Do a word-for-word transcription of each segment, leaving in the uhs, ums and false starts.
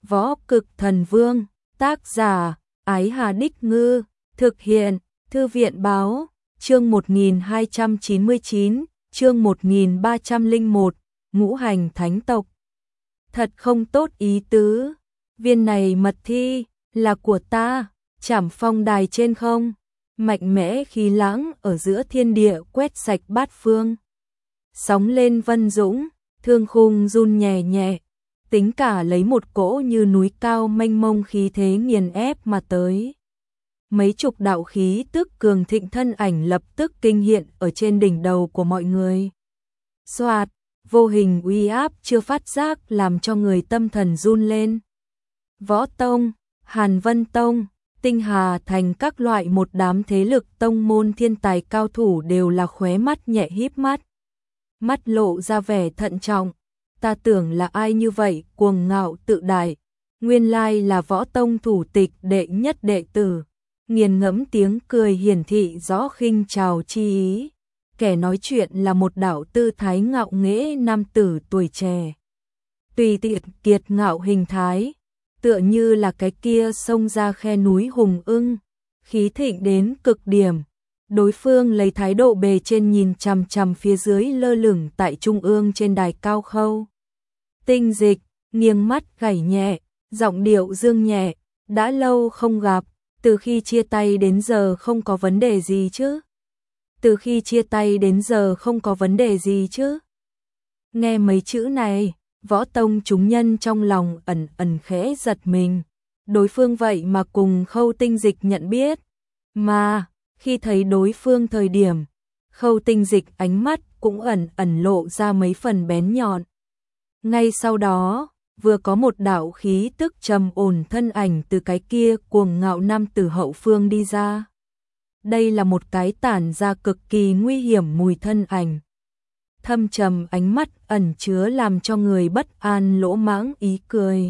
Võ Cực Thần Vương, tác giả, Ái Hà Đích Ngư, thực hiện, Thư viện Báo, chương một nghìn hai trăm chín mươi chín, chương một nghìn ba trăm lẻ một, Ngũ Hành Thánh Tộc. Thật không tốt ý tứ, viên này mật thi, là của ta, Trảm Phong đài trên không, mạnh mẽ khí lãng ở giữa thiên địa quét sạch bát phương. Sóng lên vân dũng, thương khung run nhẹ nhẹ, tính cả lấy một cỗ như núi cao mênh mông khí thế nghiền ép mà tới. Mấy chục đạo khí tức cường thịnh thân ảnh lập tức kinh hiện ở trên đỉnh đầu của mọi người. Xoạt, vô hình uy áp chưa phát giác làm cho người tâm thần run lên. Võ Tông, Hàn Vân Tông, Tinh Hà Thành các loại một đám thế lực tông môn thiên tài cao thủ đều là khóe mắt nhẹ híp mắt. Mắt lộ ra vẻ thận trọng, ta tưởng là ai như vậy, cuồng ngạo tự đại, nguyên lai là Võ Tông thủ tịch đệ nhất đệ tử. Nghiền ngẫm tiếng cười hiển thị rõ khinh chào chi ý, kẻ nói chuyện là một đạo tư thái ngạo nghễ nam tử tuổi trẻ. Tùy tiện kiệt ngạo hình thái, tựa như là cái kia xông ra khe núi hùng ưng, khí thịnh đến cực điểm. Đối phương lấy thái độ bề trên nhìn chằm chằm phía dưới lơ lửng tại trung ương trên đài cao khâu. Tinh Dịch, nghiêng mắt gảy nhẹ, giọng điệu dương nhẹ, đã lâu không gặp, từ khi chia tay đến giờ không có vấn đề gì chứ? Từ khi chia tay đến giờ không có vấn đề gì chứ? Nghe mấy chữ này, Võ Tông chúng nhân trong lòng ẩn ẩn khẽ giật mình. Đối phương vậy mà cùng Khâu Tinh Dịch nhận biết. Mà, khi thấy đối phương thời điểm, Khâu Tinh Dịch ánh mắt cũng ẩn ẩn lộ ra mấy phần bén nhọn. Ngay sau đó, vừa có một đạo khí tức trầm ổn thân ảnh từ cái kia cuồng ngạo nam tử hậu phương đi ra. Đây là một cái tản ra cực kỳ nguy hiểm mùi thân ảnh. Thâm trầm ánh mắt ẩn chứa làm cho người bất an lỗ mãng ý cười.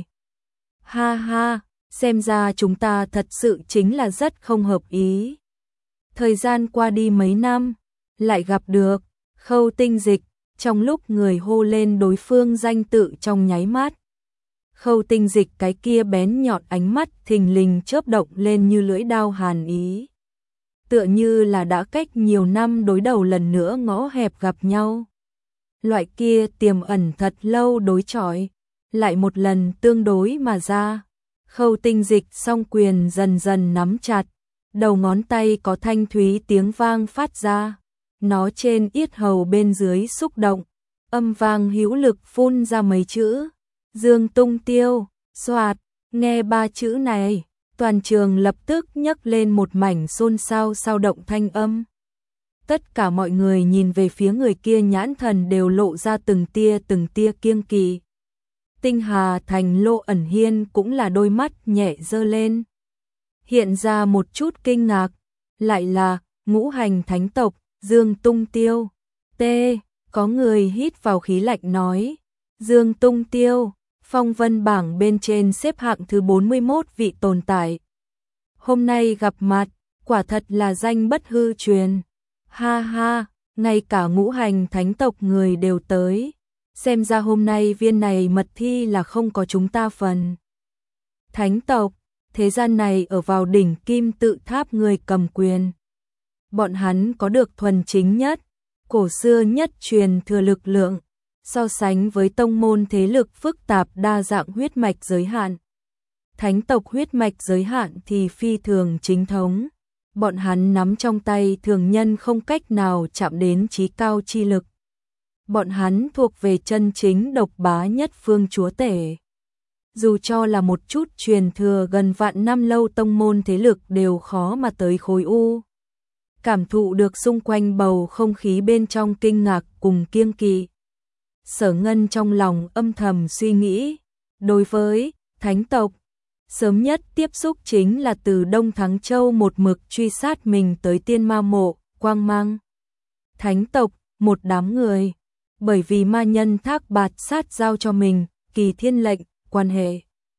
Ha ha, xem ra chúng ta thật sự chính là rất không hợp ý. Thời gian qua đi mấy năm, lại gặp được, Khâu Tinh Dịch, trong lúc người hô lên đối phương danh tự trong nháy mắt. Khâu Tinh Dịch cái kia bén nhọn ánh mắt thình lình chớp động lên như lưỡi đao hàn ý. Tựa như là đã cách nhiều năm đối đầu lần nữa ngõ hẹp gặp nhau. Loại kia tiềm ẩn thật lâu đối chọi, lại một lần tương đối mà ra. Khâu Tinh Dịch song quyền dần dần nắm chặt, đầu ngón tay có thanh thúy tiếng vang phát ra. Nó trên yết hầu bên dưới xúc động, âm vang hữu lực phun ra mấy chữ. Dương tung tiêu, xoạt, nghe ba chữ này, toàn trường lập tức nhấc lên một mảnh xôn xao sao động thanh âm. Tất cả mọi người nhìn về phía người kia nhãn thần đều lộ ra từng tia từng tia kiêng kỵ. Tinh Hà Thành Lô Ẩn Hiên cũng là đôi mắt nhẹ giơ lên. Hiện ra một chút kinh ngạc, lại là Ngũ Hành Thánh Tộc, Dương Tung Tiêu. T, có người hít vào khí lạnh nói, Dương Tung Tiêu, phong vân bảng bên trên xếp hạng thứ bốn mươi mốt vị tồn tại. Hôm nay gặp mặt, quả thật là danh bất hư truyền. Ha ha, ngay cả Ngũ Hành Thánh Tộc người đều tới. Xem ra hôm nay viên này mật thi là không có chúng ta phần. Thánh tộc, thế gian này ở vào đỉnh kim tự tháp người cầm quyền. Bọn hắn có được thuần chính nhất, cổ xưa nhất truyền thừa lực lượng, so sánh với tông môn thế lực phức tạp đa dạng huyết mạch giới hạn. Thánh tộc huyết mạch giới hạn thì phi thường chính thống. Bọn hắn nắm trong tay thường nhân không cách nào chạm đến chí cao chi lực. Bọn hắn thuộc về chân chính độc bá nhất phương chúa tể. Dù cho là một chút truyền thừa gần vạn năm lâu tông môn thế lực đều khó mà tới khối u. Cảm thụ được xung quanh bầu không khí bên trong kinh ngạc cùng kiêng kỵ. Sở Ngân trong lòng âm thầm suy nghĩ, đối với thánh tộc, sớm nhất tiếp xúc chính là từ Đông Thắng Châu một mực truy sát mình tới Tiên Ma Mộ, Quang Mang. Thánh tộc, một đám người, bởi vì ma nhân thác bạt sát giao cho mình, kỳ thiên lệnh, quan hệ.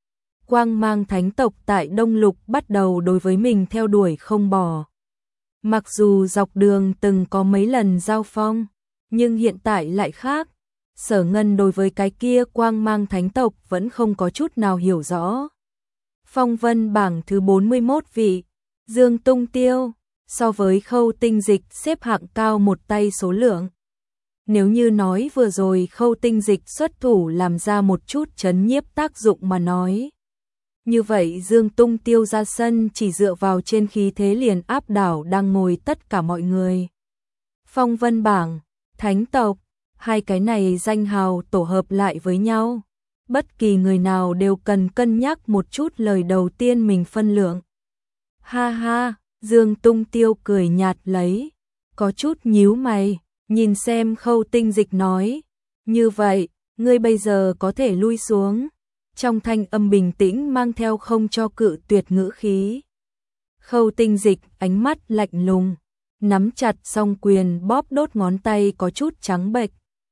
Quang Mang thánh tộc tại Đông Lục bắt đầu đối với mình theo đuổi không bỏ. Mặc dù dọc đường từng có mấy lần giao phong, nhưng hiện tại lại khác. Sở Ngân đối với cái kia quang mang thánh tộc vẫn không có chút nào hiểu rõ. Phong vân bảng thứ bốn mươi mốt vị, Dương Tung Tiêu, so với Khâu Tinh Dịch xếp hạng cao một tay số lượng. Nếu như nói vừa rồi Khâu Tinh Dịch xuất thủ làm ra một chút chấn nhiếp tác dụng mà nói. Như vậy Dương Tung Tiêu ra sân chỉ dựa vào trên khí thế liền áp đảo đang ngồi tất cả mọi người. Phong vân bảng, thánh tộc, hai cái này danh hào tổ hợp lại với nhau. Bất kỳ người nào đều cần cân nhắc một chút lời đầu tiên mình phân lượng. Ha ha, Dương Tung Tiêu cười nhạt lấy, có chút nhíu mày, nhìn xem Khâu Tinh Dịch nói. Như vậy, ngươi bây giờ có thể lui xuống. Trong thanh âm bình tĩnh mang theo không cho cự tuyệt ngữ khí. Khâu Tinh Dịch ánh mắt lạnh lùng, nắm chặt song quyền bóp đốt ngón tay có chút trắng bệch.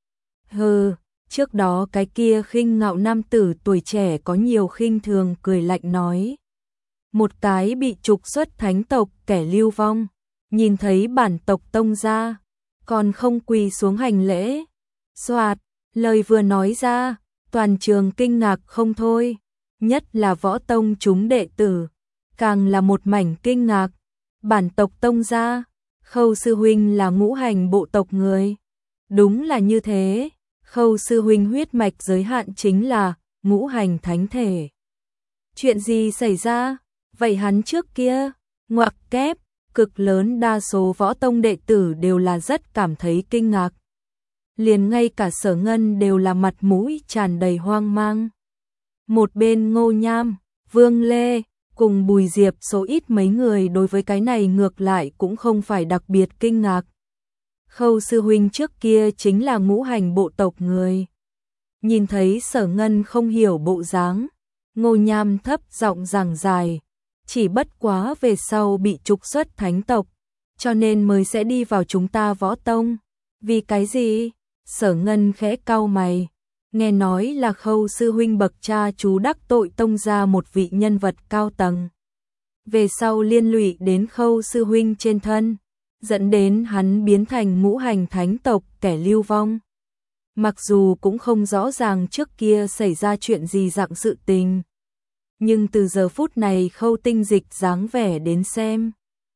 Hừ, trước đó cái kia khinh ngạo nam tử tuổi trẻ có nhiều khinh thường cười lạnh nói. Một cái bị trục xuất thánh tộc kẻ lưu vong, nhìn thấy bản tộc tông ra, còn không quỳ xuống hành lễ. Soạt, lời vừa nói ra, toàn trường kinh ngạc không thôi, nhất là võ tông chúng đệ tử, càng là một mảnh kinh ngạc. Bản tộc tông ra, Khâu sư huynh là ngũ hành bộ tộc người. Đúng là như thế, Khâu sư huynh huyết mạch giới hạn chính là ngũ hành thánh thể. Chuyện gì xảy ra? Vậy hắn trước kia, ngoặc kép, cực lớn đa số võ tông đệ tử đều là rất cảm thấy kinh ngạc. Liền ngay cả Sở Ngân đều là mặt mũi tràn đầy hoang mang. Một bên Ngô Nham, Vương Lê, cùng Bùi Diệp số ít mấy người đối với cái này ngược lại cũng không phải đặc biệt kinh ngạc. Khâu sư huynh trước kia chính là ngũ hành bộ tộc người. Nhìn thấy Sở Ngân không hiểu bộ dáng, Ngô Nham thấp giọng giảng dài, chỉ bất quá về sau bị trục xuất thánh tộc, cho nên mới sẽ đi vào chúng ta võ tông. Vì cái gì? Sở Ngân khẽ cau mày, nghe nói là Khâu sư huynh bậc cha chú đắc tội tông ra một vị nhân vật cao tầng. Về sau liên lụy đến Khâu sư huynh trên thân, dẫn đến hắn biến thành ngũ hành thánh tộc kẻ lưu vong. Mặc dù cũng không rõ ràng trước kia xảy ra chuyện gì dạng sự tình, nhưng từ giờ phút này Khâu Tinh Dịch dáng vẻ đến xem,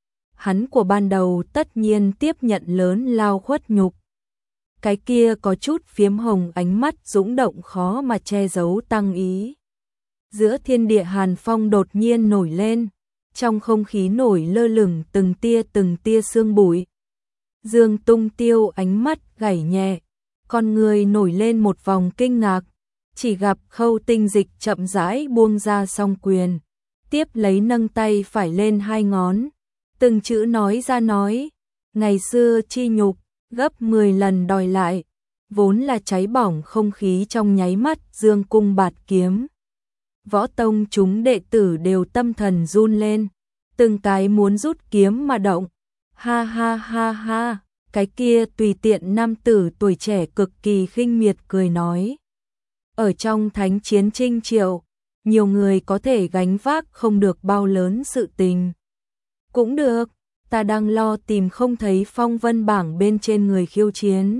hắn của ban đầu tất nhiên tiếp nhận lớn lao khuất nhục. Cái kia có chút phiếm hồng ánh mắt dũng động khó mà che giấu tăng ý. Giữa thiên địa hàn phong đột nhiên nổi lên, trong không khí nổi lơ lửng từng tia từng tia sương bụi. Dương Tung Tiêu ánh mắt gảy nhẹ, con người nổi lên một vòng kinh ngạc, chỉ gặp Khâu Tinh Dịch chậm rãi buông ra song quyền, tiếp lấy nâng tay phải lên hai ngón, từng chữ nói ra nói, ngày xưa chi nhục, gấp mười lần đòi lại, vốn là cháy bỏng không khí trong nháy mắt dương cung bạt kiếm. Võ tông chúng đệ tử đều tâm thần run lên, từng cái muốn rút kiếm mà động. Ha ha ha ha, cái kia tùy tiện nam tử tuổi trẻ cực kỳ khinh miệt cười nói. Ở trong thánh chiến Trinh Triệu, nhiều người có thể gánh vác không được bao lớn sự tình. Cũng được, ta đang lo tìm không thấy phong vân bảng bên trên người khiêu chiến.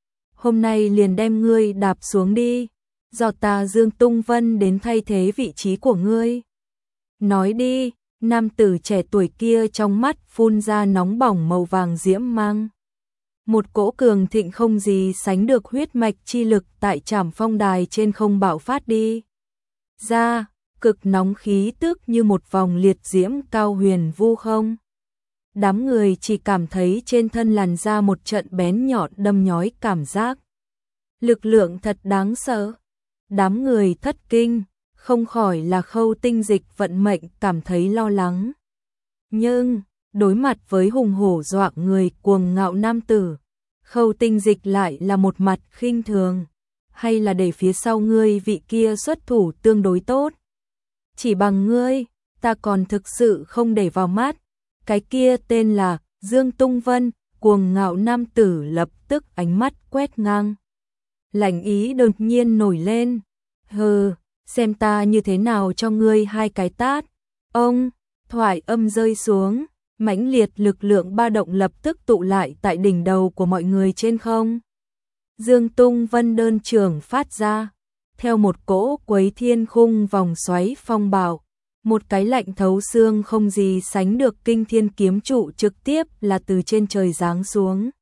Hôm nay liền đem ngươi đạp xuống đi, do ta Dương Tung Vân đến thay thế vị trí của ngươi. Nói đi, nam tử trẻ tuổi kia trong mắt phun ra nóng bỏng màu vàng diễm mang. Một cỗ cường thịnh không gì sánh được huyết mạch chi lực tại Trảm Phong Đài trên không bạo phát đi. Ra, cực nóng khí tức như một vòng liệt diễm cao huyền vu không. Đám người chỉ cảm thấy trên thân làn da một trận bén nhọn đâm nhói cảm giác. Lực lượng thật đáng sợ. Đám người thất kinh, không khỏi là Khâu Tinh Dịch vận mệnh cảm thấy lo lắng. Nhưng, đối mặt với hùng hổ dọa người cuồng ngạo nam tử, Khâu Tinh Dịch lại là một mặt khinh thường. Hay là để phía sau ngươi vị kia xuất thủ tương đối tốt? Chỉ bằng ngươi, ta còn thực sự không để vào mắt. Cái kia tên là Dương Tung Vân, cuồng ngạo nam tử lập tức ánh mắt quét ngang. Lạnh ý đột nhiên nổi lên. Hừ, xem ta như thế nào cho ngươi hai cái tát. Ông, thoại âm rơi xuống, mãnh liệt lực lượng ba động lập tức tụ lại tại đỉnh đầu của mọi người trên không. Dương Tung Vân đơn trưởng phát ra, theo một cỗ quấy thiên khung vòng xoáy phong bạo, một cái lạnh thấu xương không gì sánh được kinh thiên kiếm trụ trực tiếp là từ trên trời giáng xuống.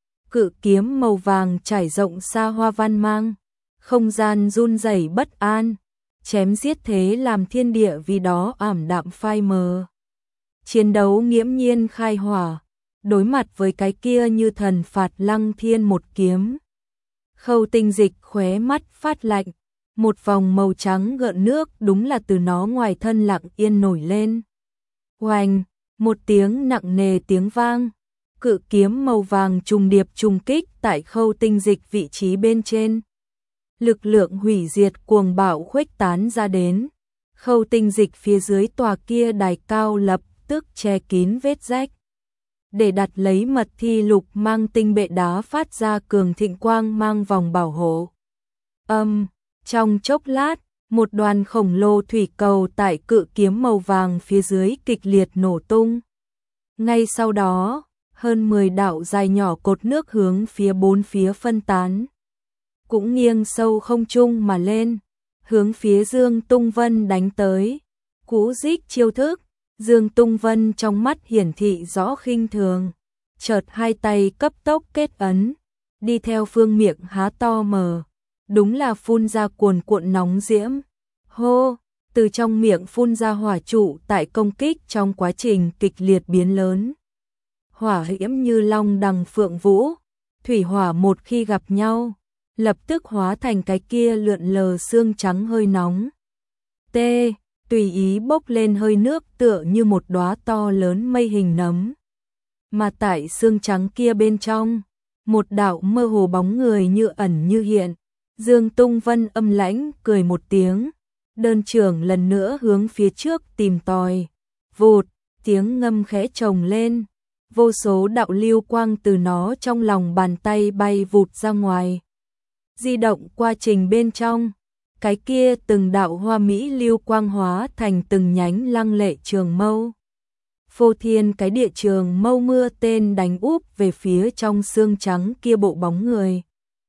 Cự kiếm màu vàng trải rộng xa hoa văn mang, không gian run rẩy bất an, chém giết thế làm thiên địa vì đó ảm đạm phai mờ. Chiến đấu nghiễm nhiên khai hỏa, đối mặt với cái kia như thần phạt lăng thiên một kiếm. Khâu Tinh Dịch khóe mắt phát lạnh, một vòng màu trắng gợn nước đúng là từ nó ngoài thân lặng yên nổi lên. Oanh, một tiếng nặng nề tiếng vang, cự kiếm màu vàng trùng điệp trùng kích tại Khâu Tinh Dịch vị trí bên trên. Lực lượng hủy diệt cuồng bạo khuếch tán ra đến. Khâu Tinh Dịch phía dưới tòa kia đài cao lập tức che kín vết rách. Để đặt lấy mật thi lục mang tinh bệ đá phát ra cường thịnh quang mang vòng bảo hộ. Âm, trong chốc lát, một đoàn khổng lồ thủy cầu tại cự kiếm màu vàng phía dưới kịch liệt nổ tung. Ngay sau đó, hơn mười đạo dài nhỏ cột nước hướng phía bốn phía phân tán. Cũng nghiêng sâu không trung mà lên, hướng phía Dương Tung Vân đánh tới. Cú rích chiêu thức, Dương Tung Vân trong mắt hiển thị rõ khinh thường, chợt hai tay cấp tốc kết ấn, đi theo phương miệng há to mở, đúng là phun ra cuồn cuộn nóng diễm. Hô, từ trong miệng phun ra hỏa trụ tại công kích trong quá trình kịch liệt biến lớn. Hỏa diễm như long đằng phượng vũ, thủy hỏa một khi gặp nhau, lập tức hóa thành cái kia lượn lờ xương trắng hơi nóng. T, tùy ý bốc lên hơi nước tựa như một đóa to lớn mây hình nấm. Mà tại xương trắng kia bên trong, một đạo mơ hồ bóng người như ẩn như hiện. Dương Tung Vân âm lãnh cười một tiếng, đơn trưởng lần nữa hướng phía trước tìm tòi. Vụt, tiếng ngâm khẽ chồng lên, vô số đạo lưu quang từ nó trong lòng bàn tay bay vụt ra ngoài. Di động quá trình bên trong, cái kia từng đạo hoa mỹ lưu quang hóa thành từng nhánh lăng lệ trường mâu. Phô thiên cái địa trường mâu mưa tên đánh úp về phía trong xương trắng kia bộ bóng người.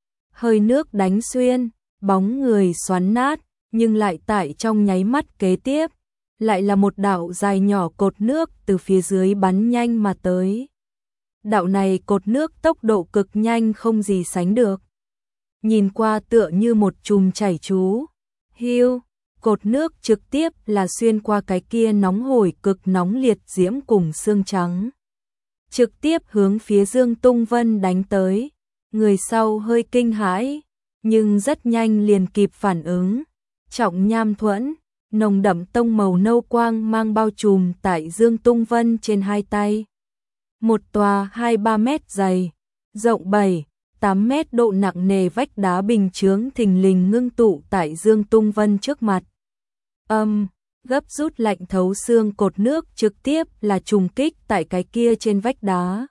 Hơi nước đánh xuyên, bóng người xoắn nát, nhưng lại tại trong nháy mắt kế tiếp, lại là một đạo dài nhỏ cột nước từ phía dưới bắn nhanh mà tới. Đạo này cột nước tốc độ cực nhanh không gì sánh được. Nhìn qua tựa như một chùm chảy chú. Hiu, cột nước trực tiếp là xuyên qua cái kia nóng hổi cực nóng liệt diễm cùng xương trắng. Trực tiếp hướng phía Dương Tung Vân đánh tới. Người sau hơi kinh hãi, nhưng rất nhanh liền kịp phản ứng. Trọng nham thuẫn, nồng đậm tông màu nâu quang mang bao trùm tại Dương Tung Vân trên hai tay. Một tòa hai ba mét dày, rộng bảy, tám mét độ nặng nề vách đá bình chướng thình lình ngưng tụ tại Dương Tung Vân trước mặt. Âm, gấp rút lạnh thấu xương cột nước trực tiếp là trùng kích tại cái kia trên vách đá.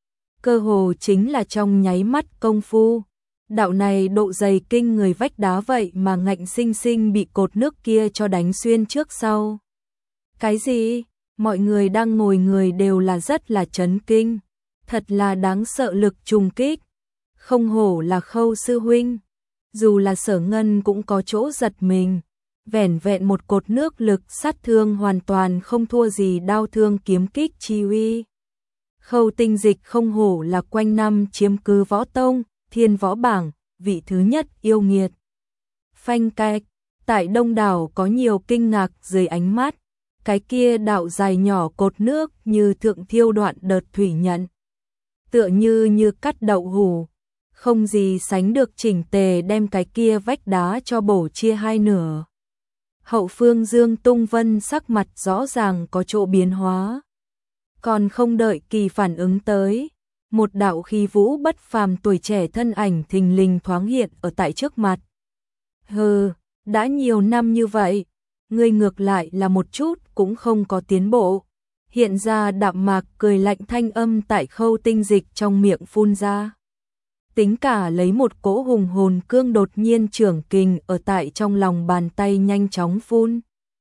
Cơ hồ chính là trong nháy mắt công phu. Đạo này độ dày kinh người vách đá vậy mà ngạnh sinh sinh bị cột nước kia cho đánh xuyên trước sau. Cái gì? Mọi người đang ngồi người đều là rất là chấn kinh. Thật là đáng sợ lực trùng kích. Không hổ là Khâu sư huynh. Dù là Sở Ngân cũng có chỗ giật mình. Vẻn vẹn một cột nước lực sát thương hoàn toàn không thua gì đao thương kiếm kích chi uy. Khâu Tinh Dịch không hổ là quanh năm chiếm cứ võ tông, thiên võ bảng, vị thứ nhất yêu nghiệt. Phanh cạch, tại đông đảo có nhiều kinh ngạc dưới ánh mắt, cái kia đạo dài nhỏ cột nước như thượng thiêu đoạn đợt thủy nhận. Tựa như như cắt đậu hủ, không gì sánh được chỉnh tề đem cái kia vách đá cho bổ chia hai nửa. Hậu phương Dương Tung Vân sắc mặt rõ ràng có chỗ biến hóa. Còn không đợi kỳ phản ứng tới, một đạo khí vũ bất phàm tuổi trẻ thân ảnh thình lình thoáng hiện ở tại trước mặt. Hừ, đã nhiều năm như vậy, ngươi ngược lại là một chút cũng không có tiến bộ. Hiện ra đạm mạc cười lạnh thanh âm tại Khâu Tinh Dịch trong miệng phun ra. Tính cả lấy một cỗ hùng hồn cương đột nhiên trưởng kình ở tại trong lòng bàn tay nhanh chóng phun.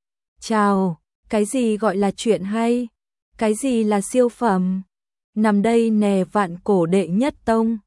Chào, cái gì gọi là chuyện hay? Cái gì là siêu phẩm? Nằm đây nè vạn cổ đệ nhất tông,